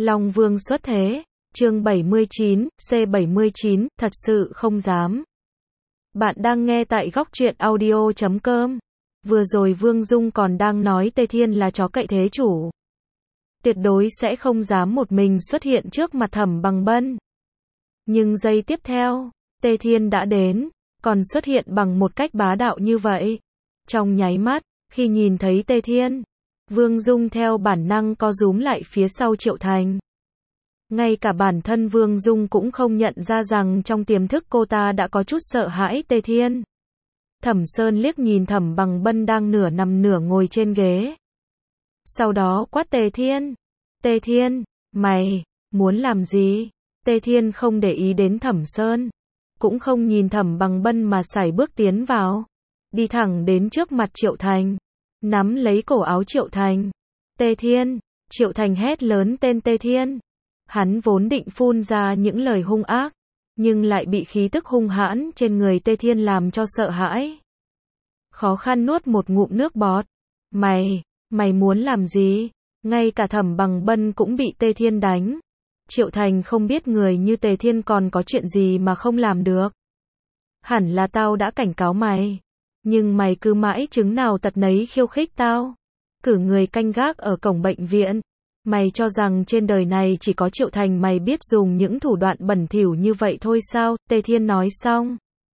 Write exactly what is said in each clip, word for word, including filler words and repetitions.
Long Vương xuất thế, chương bảy mươi chín, C bảy mươi chín, thật sự không dám. Bạn đang nghe tại góc truyện audio chấm com. Vừa rồi Vương Dung còn đang nói Tề Thiên là chó cậy thế chủ. Tuyệt đối sẽ không dám một mình xuất hiện trước mặt Thẩm Bằng Bân. Nhưng giây tiếp theo, Tề Thiên đã đến, còn xuất hiện bằng một cách bá đạo như vậy. Trong nháy mắt, khi nhìn thấy Tề Thiên, Vương Dung theo bản năng co rúm lại phía sau Triệu Thành. Ngay cả bản thân Vương Dung cũng không nhận ra rằng trong tiềm thức cô ta đã có chút sợ hãi Tề Thiên. Thẩm Sơn liếc nhìn Thẩm Bằng Bân đang nửa nằm nửa ngồi trên ghế. Sau đó quát Tề Thiên. Tề Thiên, mày, muốn làm gì? Tề Thiên không để ý đến Thẩm Sơn. Cũng không nhìn Thẩm Bằng Bân mà sải bước tiến vào. Đi thẳng đến trước mặt Triệu Thành. Nắm lấy cổ áo Triệu Thành. Tề Thiên, Triệu Thành hét lớn tên Tề Thiên. Hắn vốn định phun ra những lời hung ác, nhưng lại bị khí tức hung hãn trên người Tề Thiên làm cho sợ hãi. Khó khăn nuốt một ngụm nước bọt. Mày, mày muốn làm gì? Ngay cả Thẩm Bằng Bân cũng bị Tề Thiên đánh. Triệu Thành không biết người như Tề Thiên còn có chuyện gì mà không làm được. Hẳn là tao đã cảnh cáo mày. Nhưng mày cứ mãi chứng nào tật nấy khiêu khích tao. Cử người canh gác ở cổng bệnh viện. Mày cho rằng trên đời này chỉ có Triệu Thành mày biết dùng những thủ đoạn bẩn thỉu như vậy thôi sao? Tề Thiên nói xong.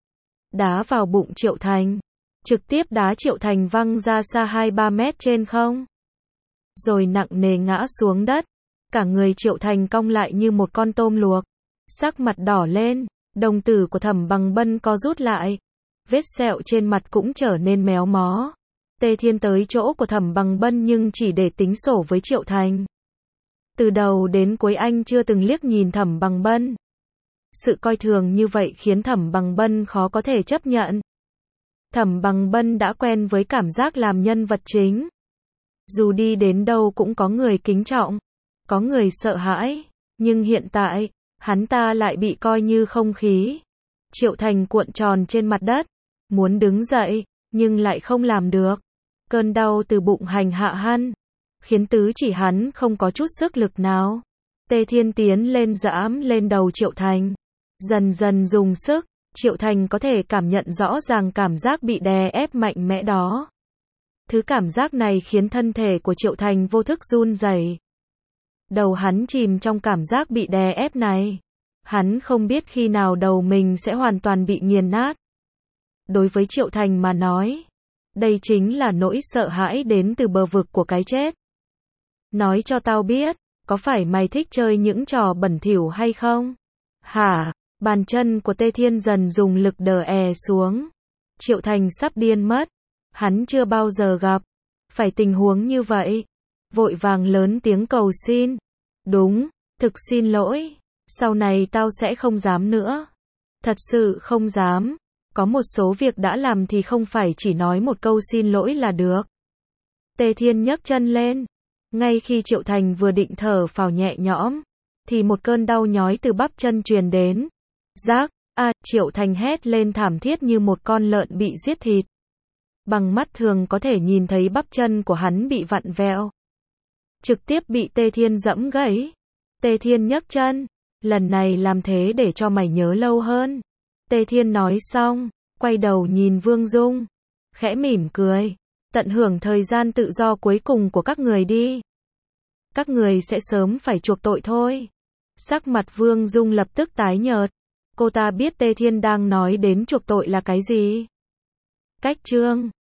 Đá vào bụng Triệu Thành. Trực tiếp đá Triệu Thành văng ra xa hai ba mét trên không. Rồi nặng nề ngã xuống đất. Cả người Triệu Thành cong lại như một con tôm luộc. Sắc mặt đỏ lên. Đồng tử của Thẩm Bằng Bân co rút lại. Vết sẹo trên mặt cũng trở nên méo mó. Tề Thiên tới chỗ của Thẩm Bằng Bân nhưng chỉ để tính sổ với Triệu Thành. Từ đầu đến cuối anh chưa từng liếc nhìn Thẩm Bằng Bân. Sự coi thường như vậy khiến Thẩm Bằng Bân khó có thể chấp nhận. Thẩm Bằng Bân đã quen với cảm giác làm nhân vật chính. Dù đi đến đâu cũng có người kính trọng, có người sợ hãi, nhưng hiện tại, hắn ta lại bị coi như không khí. Triệu Thành cuộn tròn trên mặt đất, muốn đứng dậy, nhưng lại không làm được. Cơn đau từ bụng hành hạ hắn, khiến tứ chỉ hắn không có chút sức lực nào. Tề Thiên tiến lên giẫm lên đầu Triệu Thành. Dần dần dùng sức, Triệu Thành có thể cảm nhận rõ ràng cảm giác bị đè ép mạnh mẽ đó. Thứ cảm giác này khiến thân thể của Triệu Thành vô thức run rẩy. Đầu hắn chìm trong cảm giác bị đè ép này. Hắn không biết khi nào đầu mình sẽ hoàn toàn bị nghiền nát. Đối với Triệu Thành mà nói, đây chính là nỗi sợ hãi đến từ bờ vực của cái chết. Nói cho tao biết, có phải mày thích chơi những trò bẩn thỉu hay không? Hả? Bàn chân của Tề Thiên dần dùng lực đè è xuống. Triệu Thành sắp điên mất. Hắn chưa bao giờ gặp phải tình huống như vậy. Vội vàng lớn tiếng cầu xin. Đúng, thực xin lỗi. Sau này tao sẽ không dám nữa. Thật sự không dám. Có một số việc đã làm thì không phải chỉ nói một câu xin lỗi là được. Tề Thiên nhấc chân lên. Ngay khi Triệu Thành vừa định thở phào nhẹ nhõm, thì một cơn đau nhói từ bắp chân truyền đến. Rác, a, Triệu Thành hét lên thảm thiết như một con lợn bị giết thịt. Bằng mắt thường có thể nhìn thấy bắp chân của hắn bị vặn vẹo. Trực tiếp bị Tề Thiên giẫm gãy. Tề Thiên nhấc chân. Lần này làm thế để cho mày nhớ lâu hơn. Tề Thiên nói xong, quay đầu nhìn Vương Dung. Khẽ mỉm cười. Tận hưởng thời gian tự do cuối cùng của các người đi. Các người sẽ sớm phải chuộc tội thôi. Sắc mặt Vương Dung lập tức tái nhợt. Cô ta biết Tề Thiên đang nói đến chuộc tội là cái gì. Cách chương